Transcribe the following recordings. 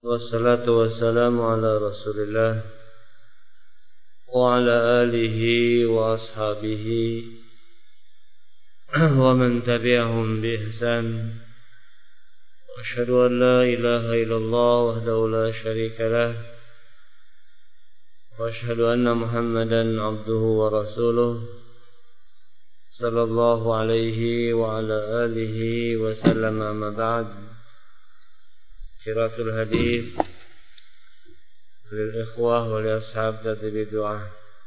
Wassalatu wassalamu ala Rasulillah wa ala alihi wa ashabihi wa man tabi'ahum bi ihsan. Asyhadu an la ilaha illallah wahdahu la syarika lah wa asyhadu anna Muhammadan abduhu wa rasuluh sallallahu alaihi wa ala alihi wa sallam. Amma ba'd. Syiratul hadith lil ikhwah wa li ashab tadbir doa.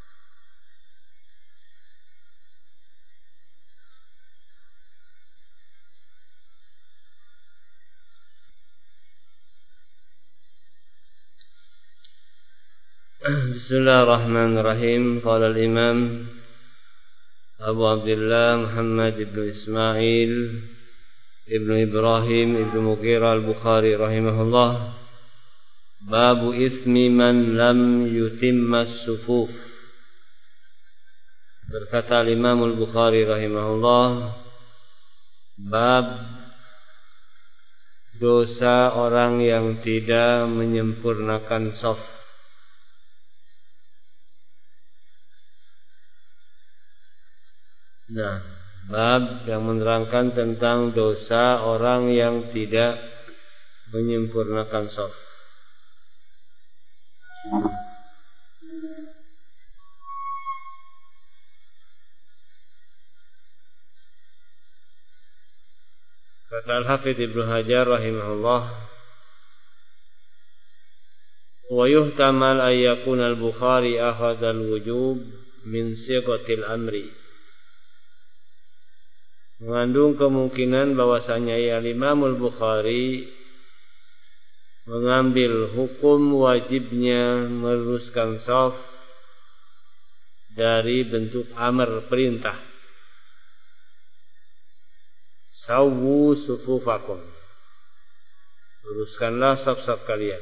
Bismillahirrahmanirrahim. Qala al-imam Abu Abdullah Muhammad ibn Ismail ibn Ibrahim ibn Mughirah al-Bukhari rahimahullah, babu ismi man lam yutimma as-sufuf. Berkata Imam al-Bukhari rahimahullah, bab dosa orang yang tidak menyempurnakan shaf. Nah, bab yang menerangkan tentang dosa orang yang tidak menyempurnakan shaf. Kata Al-Hafidz Ibnu Hajar rahimahullah, wa yuhtamal ay yakuna al-Bukhari akhadha al-wujub min sighatil amri. Mengandung kemungkinan bahwasanya Imam al-Bukhari mengambil hukum wajibnya meluruskan shaf dari bentuk amr, perintah. Sawwu sufufakum, luruskanlah shaf-shaf kalian.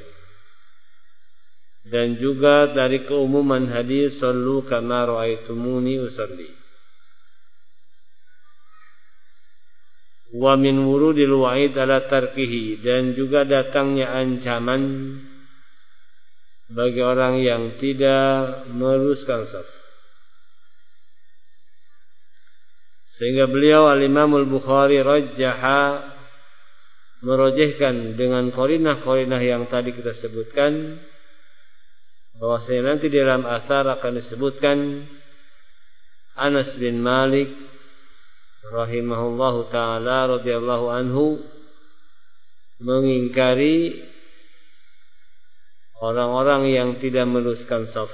Dan juga dari keumuman hadis sallu kama ra'aitumuni usalli. Wa min wurudil wa'id ala tarkihi, dan juga datangnya ancaman bagi orang yang tidak meluruskan shaf. Sehingga beliau al-Imam al-Bukhari merojehkan dengan qarinah-qarinah yang tadi kita sebutkan, bahwasanya nanti di dalam athar akan disebutkan Anas bin Malik rahimahullahu ta'ala radhiyallahu anhu mengingkari orang-orang yang tidak meluruskan shaf.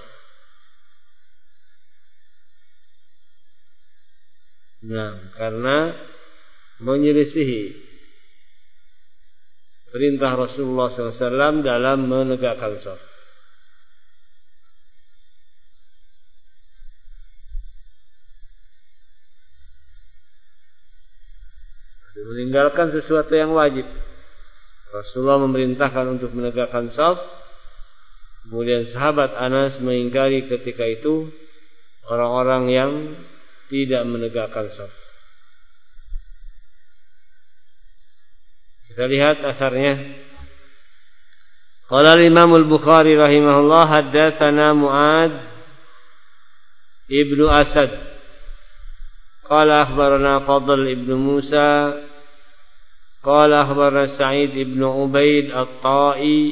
Nah, karena menyelisihi perintah Rasulullah SAW dalam menegakkan shaf. Meninggalkan sesuatu yang wajib. Rasulullah memerintahkan untuk menegakkan shaf. Kemudian sahabat Anas mengingkari ketika itu orang-orang yang tidak menegakkan shaf. Kita lihat asarnya. Qala al-Imam al-Bukhari rahimahullah, haddatsana Mu'ad ibnu Asad qala akhbarana Fadl ibnu Musa qala akhbarana Sa'id ibnu Ubaid at-Ta'i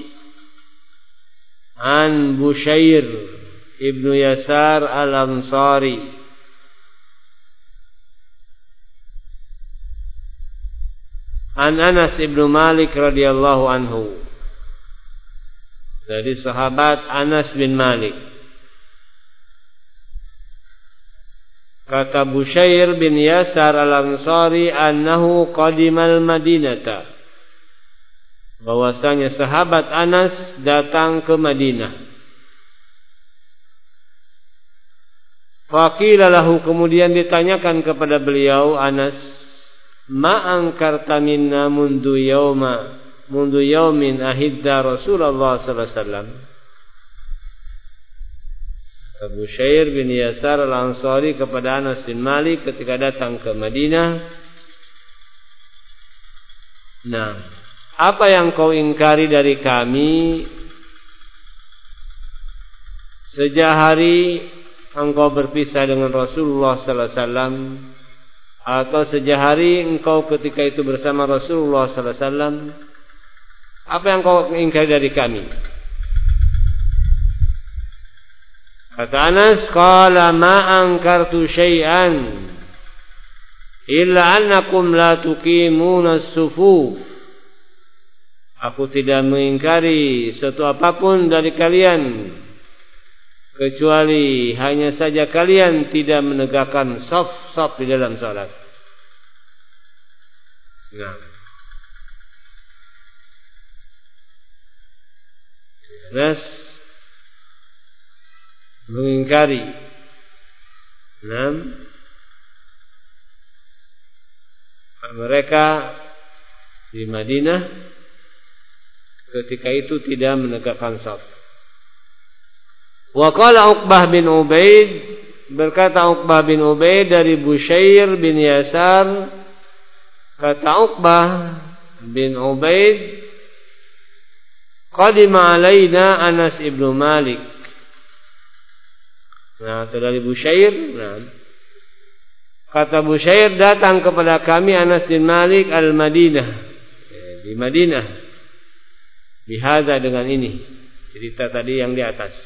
an Bushair ibnu Yasar al-Ansari an Anas ibnu Malik radhiyallahu anhu, dari sahabat Anas bin Malik. Kata Bushair bin Yasar al-Ansari annahu qadimal Madinata, bahwasanya sahabat Anas datang ke Madinah. Faqila lahu, kemudian ditanyakan kepada beliau Anas, ma angkarta minna mundu yaumin ahidda Rasulullah sallallahu alaihi wasallam. Abu Syair bin Yasar al-Ansari kepada Anas bin Malik ketika datang ke Madinah. Nah, apa yang kau ingkari dari kami sejak hari engkau berpisah dengan Rasulullah sallallahu alaihi wasallam, atau sejak hari engkau ketika itu bersama Rasulullah sallallahu alaihi wasallam, apa yang kau ingkari dari kami? Kata Anas, qala ma ankartu syai'an illa annakum la tuqimuna as-sufuf. Aku tidak mengingkari suatu apapun dari kalian, kecuali hanya saja kalian tidak menegakkan shaf-shaf di dalam salat. Nah, Anas mengingkari. Nah, mereka di Madinah ketika itu tidak menegakkan shaf. Wa qala Uqbah bin Ubaid, berkata Uqbah bin Ubaid dari Bushair bin Yasar, kata Uqbah bin Ubaid, qadima alaina Anas ibnu Malik. Nah, itu dari Bushair. Nah, kata Bushair, datang kepada kami Anas bin Malik al-Madinah, di Madinah, bihadza, dengan ini cerita tadi yang di atas.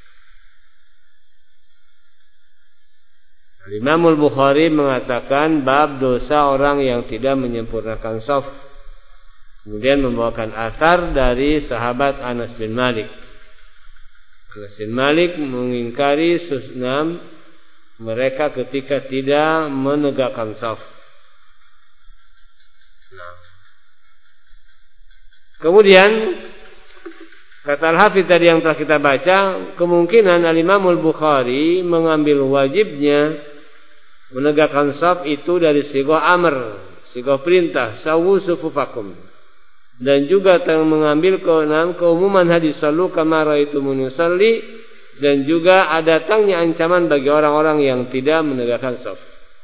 Imam Al-Bukhari mengatakan bab dosa orang yang tidak menyempurnakan shaf, kemudian membawakan asar dari sahabat Anas bin Malik. Anas bin Malik mengingkari sunnah mereka ketika tidak menegakkan shaf. Nah, kemudian kata Al-Hafidz tadi yang telah kita baca, kemungkinan Al-Imam Al-Bukhari mengambil wajibnya menegakkan shaf itu dari sighah amr, sighah perintah, sawu sufufakum, dan juga mengambil keumuman hadis sallu kama raaitumuni usalli, dan juga ada datangnya ancaman bagi orang-orang yang tidak menegakkan shaf.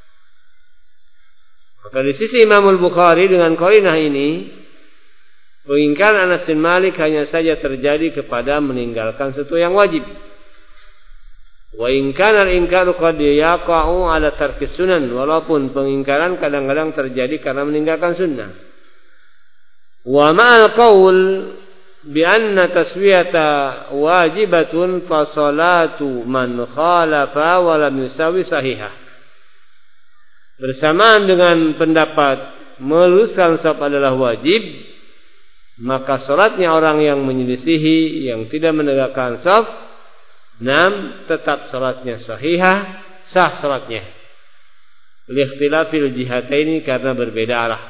Maka di sisi Imam Al-Bukhari dengan qarinah ini, pengingkaran Anas bin Malik hanya saja terjadi kepada meninggalkan sesuatu yang wajib. Wa in kana al-inkaru qad yaqa'u 'ala tarki sunan, walaupun pengingkaran kadang-kadang terjadi karena meninggalkan sunnah. Wa ma'al qaul bi anna taswiyata wajibatun fa salatu man khalafa wa lam yusawi sahihah. Bersamaan dengan pendapat meluruskan shaf adalah wajib, maka salatnya orang yang menyelisihi, yang tidak menegakkan shaf, tetap salatnya sahihah, sah salatnya. Liikhtilafil jihataini, karena berbeda arah.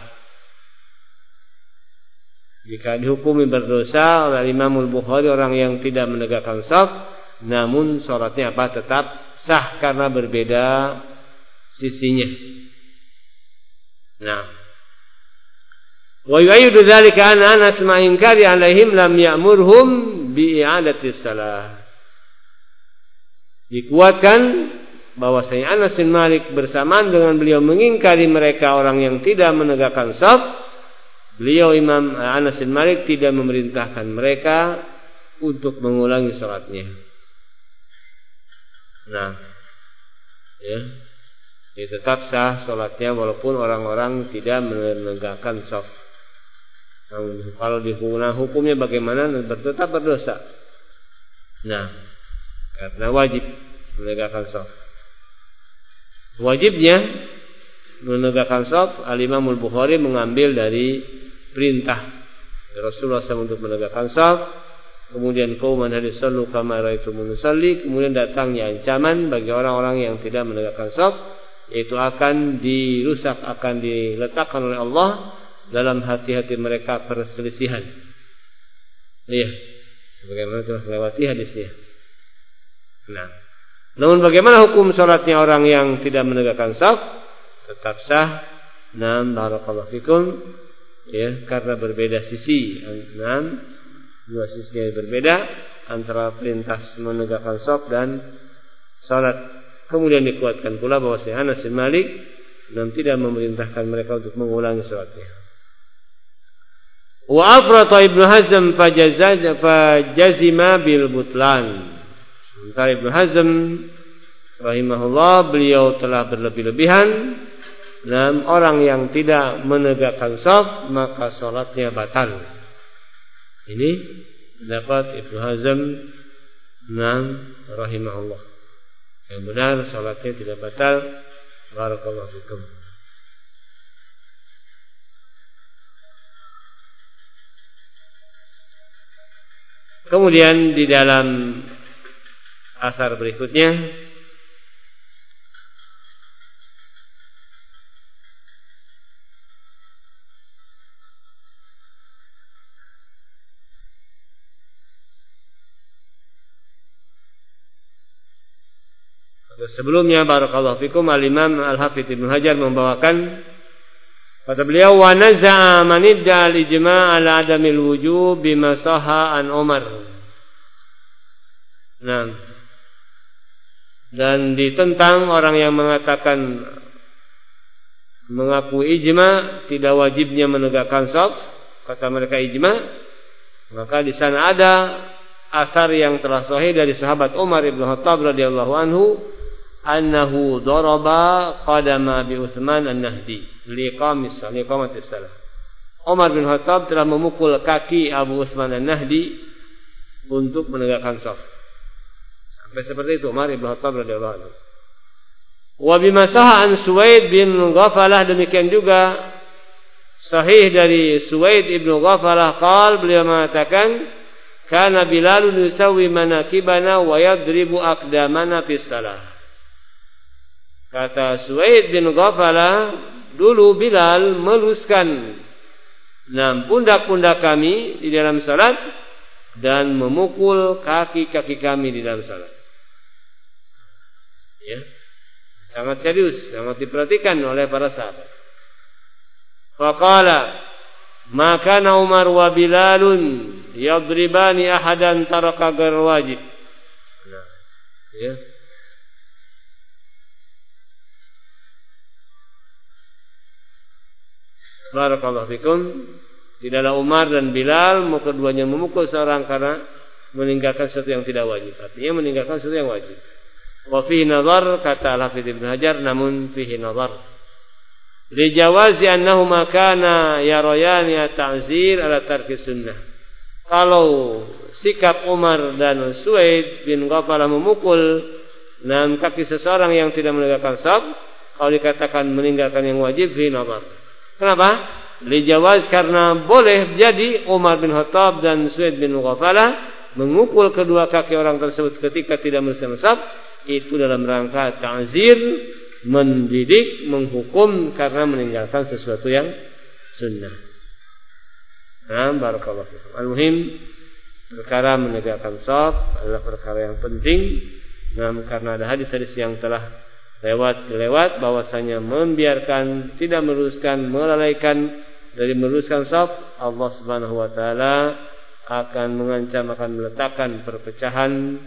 Jika dihukumi berdosa oleh Imam Al-Bukhari orang yang tidak menegakkan shaf, namun salatnya tetap sah karena berbeda sisinya. Nah, wa yu'ayyidu dzalika anna Anas ma inkari alaihim lam ya'murhum bi i'adati shalah. Dikuatkan bahwasanya Anas bin Malik bersamaan dengan beliau mengingkari mereka orang yang tidak menegakkan shaf, beliau Imam Anas bin Malik tidak memerintahkan mereka untuk mengulangi salatnya. Nah, ya, tetap sah salatnya walaupun orang-orang tidak menegakkan shaf. Kalau dihukumi hukumnya bagaimana? Tetap berdosa. Nah, karena wajib menegakkan shaf. Wajibnya menegakkan shaf, Al-Imam Al-Bukhari mengambil dari perintah Rasulullah SAW untuk menegakkan shaf, kemudian qauman hadis sallu kama raaitumuni usalli, kemudian datangnya ancaman bagi orang-orang yang tidak menegakkan shaf, yaitu akan dirusak, akan diletakkan oleh Allah dalam hati-hati mereka perselisihan. Iya, sebagaimana telah melewati hadisnya. Nah, namun bagaimana hukum salatnya orang yang tidak menegakkan shaf? Tetap sah. Nah, barakallahu fikum, ya, karena berbeda sisi. Nah, dua sisi yang berbeda antara perintah menegakkan shaf dan salat. Kemudian dikuatkan pula bahwa Anas bin Malik tidak memerintahkan mereka untuk mengulangi salatnya. Wa afrata Ibnu Hazm fajazima bil butlan. Sementara Ibnu Hazm rahimahullah, beliau telah berlebih-lebihan, dan orang yang tidak menegakkan shaf maka salatnya batal. Ini pendapat Ibnu Hazm rahimahullah. Yang benar salatnya tidak batal. Barakallahu fikum. Kemudian di dalam asar berikutnya sebelumnya barakallahu fikum, Al-Imam Al-Hafidz Ibnu Hajar membawakan, kata beliau, wa naza'a man idda al-ijma' ala adamil wujub bima sahha an Umar. Nah, dan ditentang orang yang mengatakan mengaku ijma' tidak wajibnya menegakkan shaf, kata mereka ijma', maka di sana ada asar yang telah sahih dari sahabat Umar bin Khattab radhiyallahu anhu, annahu daraba qadama bi Utsman an-Nahdi liqamatis salah. Umar bin Khattab telah memukul kaki Abu Utsman an-Nahdi untuk menegakkan shaf. Sampai seperti itu Umar bin Khattab radhiyallahu anhu. Wa bima sahha an Suwaid bin Ghafalah, demikian juga sahih dari Suwaid bin Ghafalah qal, beliau mengatakan, kana Bilal yusawi manakibana wa yadribu aqdamana fis salah. Kata Suwaid bin Ghafalah, dulu Bilal meluruskan pundak-pundak kami di dalam salat dan memukul kaki-kaki kami di dalam salat. Ya, sangat serius, sangat diperhatikan oleh para sahabat. Faqala, maka Umar wa Bilalun yadribani ahadan taraka ghair wajib. Nah, ya. Barakallahu fikum. Tidaklah Umar dan Bilal keduanya memukul seorang karena meninggalkan sesuatu yang tidak wajib. Artinya meninggalkan sesuatu yang wajib. Wa fihi nazar, kata Al-Hafidz Ibnu Hajar, namun fihi nazar. Li jawazi annahuma kana yarayani at-ta'zir ala tarki sunnah. Kalau sikap Umar dan Suwaid bin Ghafalah memukul kaki seseorang yang tidak menegakkan shaf, kalau dikatakan meninggalkan yang wajib, fihi nazar. Kenapa? Lijawaz, karena boleh jadi Umar bin Khattab dan Suwaid bin Ghafalah memukul kedua kaki orang tersebut ketika tidak menegakkan shaf, itu dalam rangka ta'zir, mendidik, menghukum karena meninggalkan sesuatu yang sunnah. Nah, barakallahu fikum. Al-muhim, perkara menegakkan shaf adalah perkara yang penting. Karena ada hadis-hadis yang telah lewat bahwasanya membiarkan, tidak meluruskan, melalaikan dari meluruskan shaf, Allah Subhanahu wa taala akan mengancam, akan meletakkan perpecahan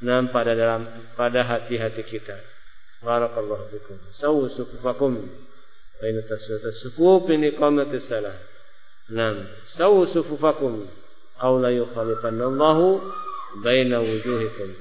pada hati-hati kita. Barakallahu fikum. Sawu sufufakum baina tasawwutus sufuf min iqamatis salah. Sawu sufufakum aw la yukhalifanallahu baina wujuhikum.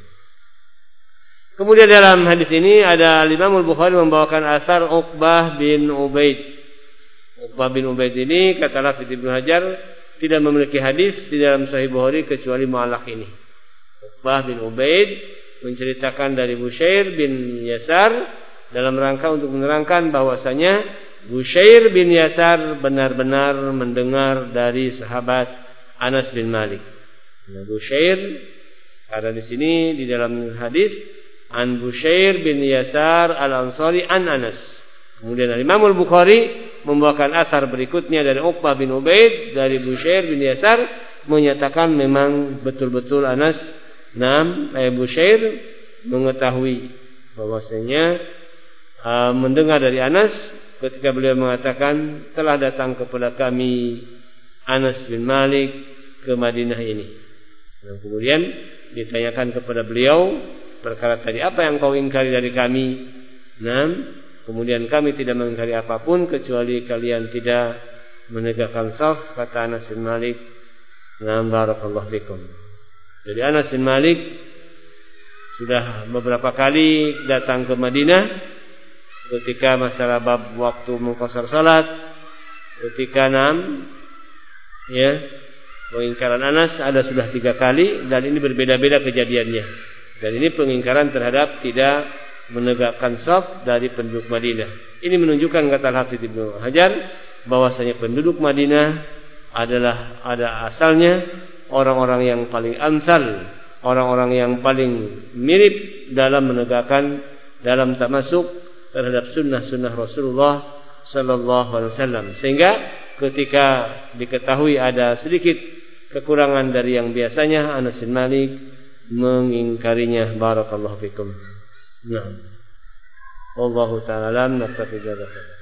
Kemudian dalam hadis ini ada Imam Al-Bukhari membawakan asar Uqbah bin Ubaid. Uqbah bin Ubaid ini, kata Al-Hafidz Ibnu Hajar, tidak memiliki hadis di dalam Sahih Bukhari kecuali mu'allaq ini. Uqbah bin Ubaid menceritakan dari Bushair bin Yasar dalam rangka untuk menerangkan bahwasanya Bushair bin Yasar benar-benar mendengar dari sahabat Anas bin Malik. Bushair, karena di sini di dalam hadis an Bushair bin Yasar al-Ansari an Anas. Kemudian Imam Al-Bukhari membawakan asar berikutnya dari Uqbah bin Ubaid dari Bushair bin Yasar, menyatakan memang betul-betul Anas Bushair mengetahui bahwasanya mendengar dari Anas ketika beliau mengatakan telah datang kepada kami Anas bin Malik ke Madinah ini. Dan kemudian ditanyakan kepada beliau perkara tadi, apa yang kau ingkari dari kami? Kemudian kami tidak mengingkari apapun kecuali kalian tidak menegakkan shaf, kata Anas bin Malik, "Na'am barakallahu fikum." Jadi Anas bin Malik sudah beberapa kali datang ke Madinah ketika masalah bab waktu mengqashar salat, ketika pengingkaran Anas ada sudah 3 kali, dan ini berbeda-beda kejadiannya. Dan ini pengingkaran terhadap tidak menegakkan shaf dari penduduk Madinah. Ini menunjukkan, kata Al-Hafidz Ibnu Hajar, bahwasanya penduduk Madinah adalah ada asalnya orang-orang yang paling amsal, orang-orang yang paling mirip dalam menegakkan, dalam tamasuk terhadap sunnah-sunnah Rasulullah sallallahu alaihi wasallam. Sehingga ketika diketahui ada sedikit kekurangan dari yang biasanya, Anas bin Malik mengingkarinya. Barakallahu fikum. Nah, wallahu ta'ala naktafi dzalika.